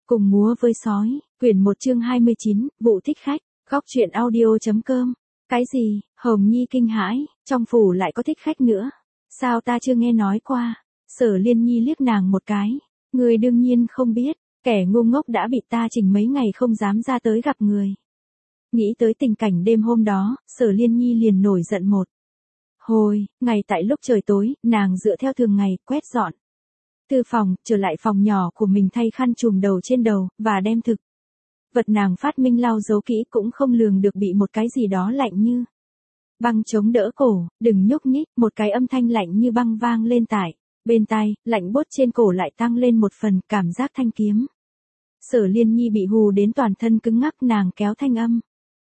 Cùng múa với sói, quyển 1 chương 29, vụ thích khách, góc truyện audio.com. Cái gì, Hồng Nhi kinh hãi, trong phủ lại có thích khách nữa. Sao ta chưa nghe nói qua? Sở Liên Nhi liếc nàng một cái. Người đương nhiên không biết, kẻ ngu ngốc đã bị ta chỉnh mấy ngày không dám ra tới gặp người. Nghĩ tới tình cảnh đêm hôm đó, Sở Liên Nhi liền nổi giận một hồi. Ngày tại lúc trời tối, nàng dựa theo thường ngày, quét dọn thư phòng, trở lại phòng nhỏ của mình thay khăn trùm đầu trên đầu, và đem thực vật nàng phát minh lau giấu kỹ cũng không lường được bị một cái gì đó lạnh như băng chống đỡ cổ, đừng nhúc nhích, một cái âm thanh lạnh như băng vang lên tại bên tai, lạnh buốt trên cổ lại tăng lên một phần cảm giác thanh kiếm. Sở Liên Nhi bị hù đến toàn thân cứng ngắc, nàng kéo thanh âm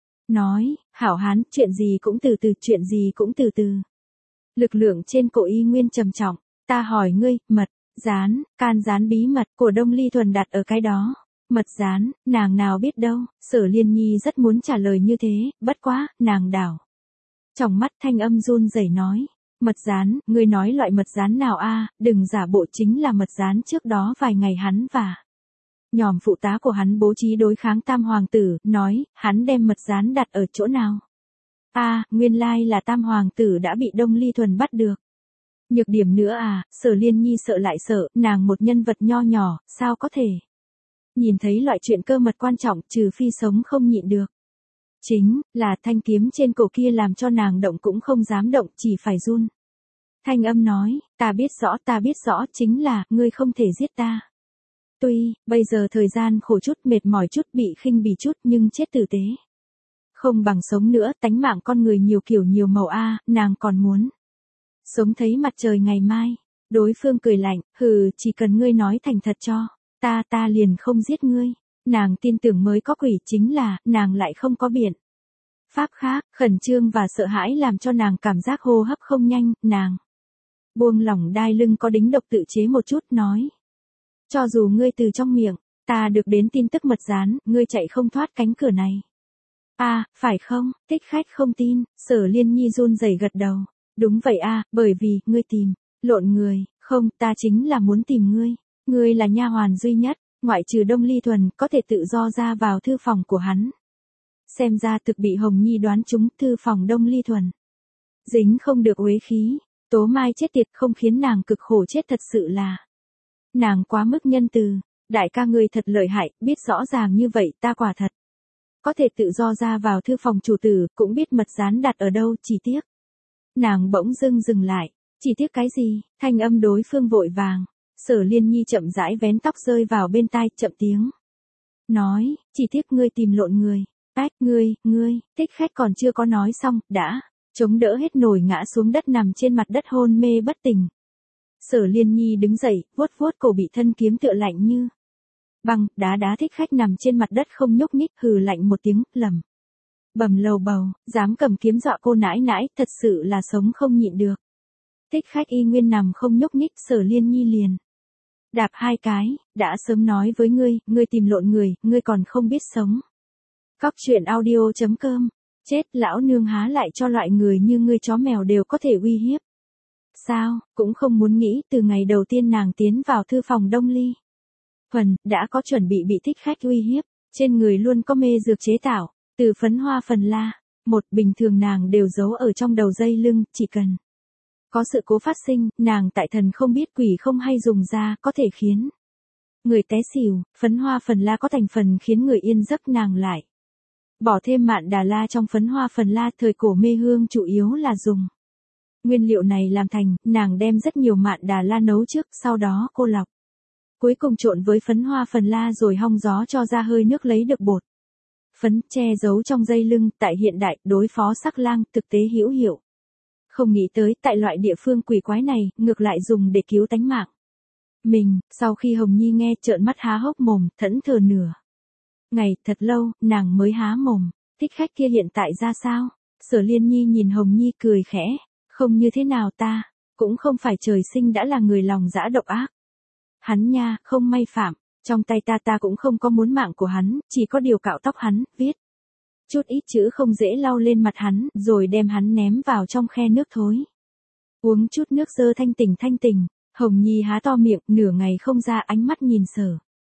nói, hảo hán, chuyện gì cũng từ từ, chuyện gì cũng từ từ. Lực lượng trên cổ y nguyên trầm trọng, ta hỏi ngươi, mật gián, can gián bí mật của Đông Ly Thuần đặt ở cái đó. Mật gián, nàng nào biết đâu. Sở Liên Nhi rất muốn trả lời như thế, bất quá, nàng đảo trong mắt, thanh âm run rẩy nói, mật gián, ngươi nói loại mật gián nào a? Đừng giả bộ, chính là mật gián trước đó vài ngày hắn và nhòm phụ tá của hắn bố trí đối kháng Tam Hoàng tử, nói, hắn đem mật gián đặt ở chỗ nào? Nguyên lai là Tam Hoàng tử đã bị Đông Ly Thuần bắt được. Nhược điểm nữa Sở Liên Nhi sợ lại sợ, nàng một nhân vật nho nhỏ, sao có thể nhìn thấy loại chuyện cơ mật quan trọng, trừ phi sống không nhịn được. Chính là thanh kiếm trên cổ kia làm cho nàng động cũng không dám động, chỉ phải run. Thanh âm nói, ta biết rõ, chính là, ngươi không thể giết ta. Tuy, bây giờ thời gian khổ chút, mệt mỏi chút, bị khinh bỉ chút, nhưng chết tử tế không bằng sống nữa, tánh mạng con người nhiều kiểu nhiều màu nàng còn muốn sống thấy mặt trời ngày mai. Đối phương cười lạnh, chỉ cần ngươi nói thành thật cho ta liền không giết ngươi. Nàng tin tưởng mới có quỷ, chính là, nàng lại không có biện pháp khác, khẩn trương và sợ hãi làm cho nàng cảm giác hô hấp không nhanh, nàng buông lỏng đai lưng có đính độc tự chế một chút, nói, cho dù ngươi từ trong miệng ta được đến tin tức mật gián, ngươi chạy không thoát cánh cửa này. Phải không? Thích khách không tin. Sở Liên Nhi run rẩy gật đầu. Đúng vậy bởi vì, ngươi tìm lộn người. Không, ta chính là muốn tìm ngươi. Ngươi là nha hoàn duy nhất, ngoại trừ Đông Ly Thuần, có thể tự do ra vào thư phòng của hắn. Xem ra thực bị Hồng Nhi đoán trúng, thư phòng Đông Ly Thuần dính không được uế khí. Tố Mai chết tiệt, không khiến nàng cực khổ chết, thật sự là nàng quá mức nhân từ. Đại ca ngươi thật lợi hại, biết rõ ràng như vậy, ta quả thật có thể tự do ra vào thư phòng chủ tử, cũng biết mật gián đặt ở đâu, chỉ tiếc. Nàng bỗng dưng dừng lại, chỉ tiếc cái gì? Thanh âm đối phương vội vàng. Sở Liên Nhi chậm rãi vén tóc rơi vào bên tai, chậm tiếng nói, chỉ tiếc ngươi tìm lộn người. Ngươi, thích khách còn chưa có nói xong, đã chống đỡ hết nổi ngã xuống đất, nằm trên mặt đất hôn mê bất tỉnh. Sở Liên Nhi đứng dậy, vuốt vuốt cổ bị thân kiếm tựa lạnh như băng, đá thích khách nằm trên mặt đất không nhúc nhích, hừ lạnh một tiếng, lẩm bẩm lầu bầu, dám cầm kiếm dọa cô nãi nãi, thật sự là sống không nhịn được. Thích khách y nguyên nằm không nhúc nhích, Sở Liên Nhi liền đạp hai cái, đã sớm nói với ngươi tìm lộn người, ngươi còn không biết sống. Góc truyện audio.com. Chết, lão nương há lại cho loại người như ngươi chó mèo đều có thể uy hiếp. Sao, cũng không muốn nghĩ, từ ngày đầu tiên nàng tiến vào thư phòng Đông Ly Thuần, đã có chuẩn bị thích khách uy hiếp, trên người luôn có mê dược chế tạo, từ phấn hoa phần la, bình thường nàng đều giấu ở trong đầu dây lưng, chỉ cần có sự cố phát sinh, nàng tại thần không biết quỷ không hay dùng ra, có thể khiến người té xỉu. Phấn hoa phần la có thành phần khiến người yên giấc, nàng lại bỏ thêm mạn đà la trong phấn hoa phần la. Thời cổ mê hương chủ yếu là dùng nguyên liệu này làm thành, nàng đem rất nhiều mạn đà la nấu trước, sau đó cô lọc, cuối cùng trộn với phấn hoa phần la rồi hong gió cho ra hơi nước lấy được bột phấn, che giấu trong dây lưng. Tại hiện đại, đối phó sắc lang, thực tế hữu hiệu. Không nghĩ tới, tại loại địa phương quỷ quái này, ngược lại dùng để cứu tánh mạng mình. Sau khi Hồng Nhi nghe, trợn mắt há hốc mồm, thẫn thờ nửa ngày, thật lâu, nàng mới há mồm. Thích khách kia hiện tại ra sao? Sở Liên Nhi nhìn Hồng Nhi cười khẽ, không như thế nào, ta cũng không phải trời sinh đã là người lòng dã độc ác. Hắn nha, không may phạm, trong tay ta cũng không có muốn mạng của hắn, chỉ có điều cạo tóc hắn, viết chút ít chữ không dễ lau lên mặt hắn, rồi đem hắn ném vào trong khe nước thối. Uống chút nước dơ thanh tỉnh. Hồng Nhi há to miệng, nửa ngày không ra, ánh mắt nhìn Sở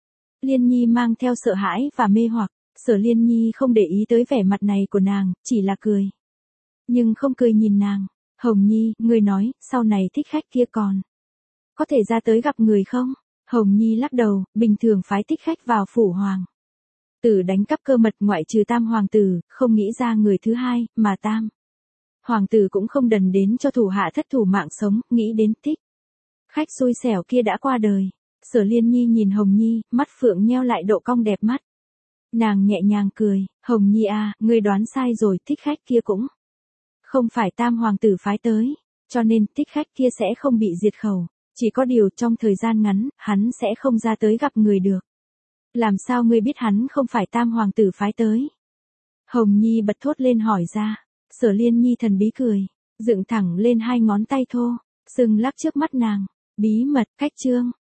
Liên Nhi mang theo sợ hãi và mê hoặc, Sở Liên Nhi không để ý tới vẻ mặt này của nàng, chỉ là cười. Nhưng không cười nhìn nàng. Hồng Nhi, ngươi nói, sau này thích khách kia còn có thể ra tới gặp người không? Hồng Nhi lắc đầu, bình thường phái thích khách vào phủ hoàng tử đánh cắp cơ mật ngoại trừ Tam hoàng tử, không nghĩ ra người thứ hai, mà Tam hoàng tử cũng không đần đến cho thủ hạ thất thủ mạng sống, nghĩ đến thích khách xui xẻo kia đã qua đời. Sở Liên Nhi nhìn Hồng Nhi, mắt phượng nheo lại độ cong đẹp mắt. Nàng nhẹ nhàng cười, Hồng Nhi à, ngươi đoán sai rồi, thích khách kia cũng không phải Tam hoàng tử phái tới, cho nên thích khách kia sẽ không bị diệt khẩu. Chỉ có điều trong thời gian ngắn, hắn sẽ không ra tới gặp người được. Làm sao ngươi biết hắn không phải Tam hoàng tử phái tới? Hồng Nhi bật thốt lên hỏi ra. Sở Liên Nhi thần bí cười, dựng thẳng lên hai ngón tay thô, sừng lắc trước mắt nàng. Bí mật, cách chương.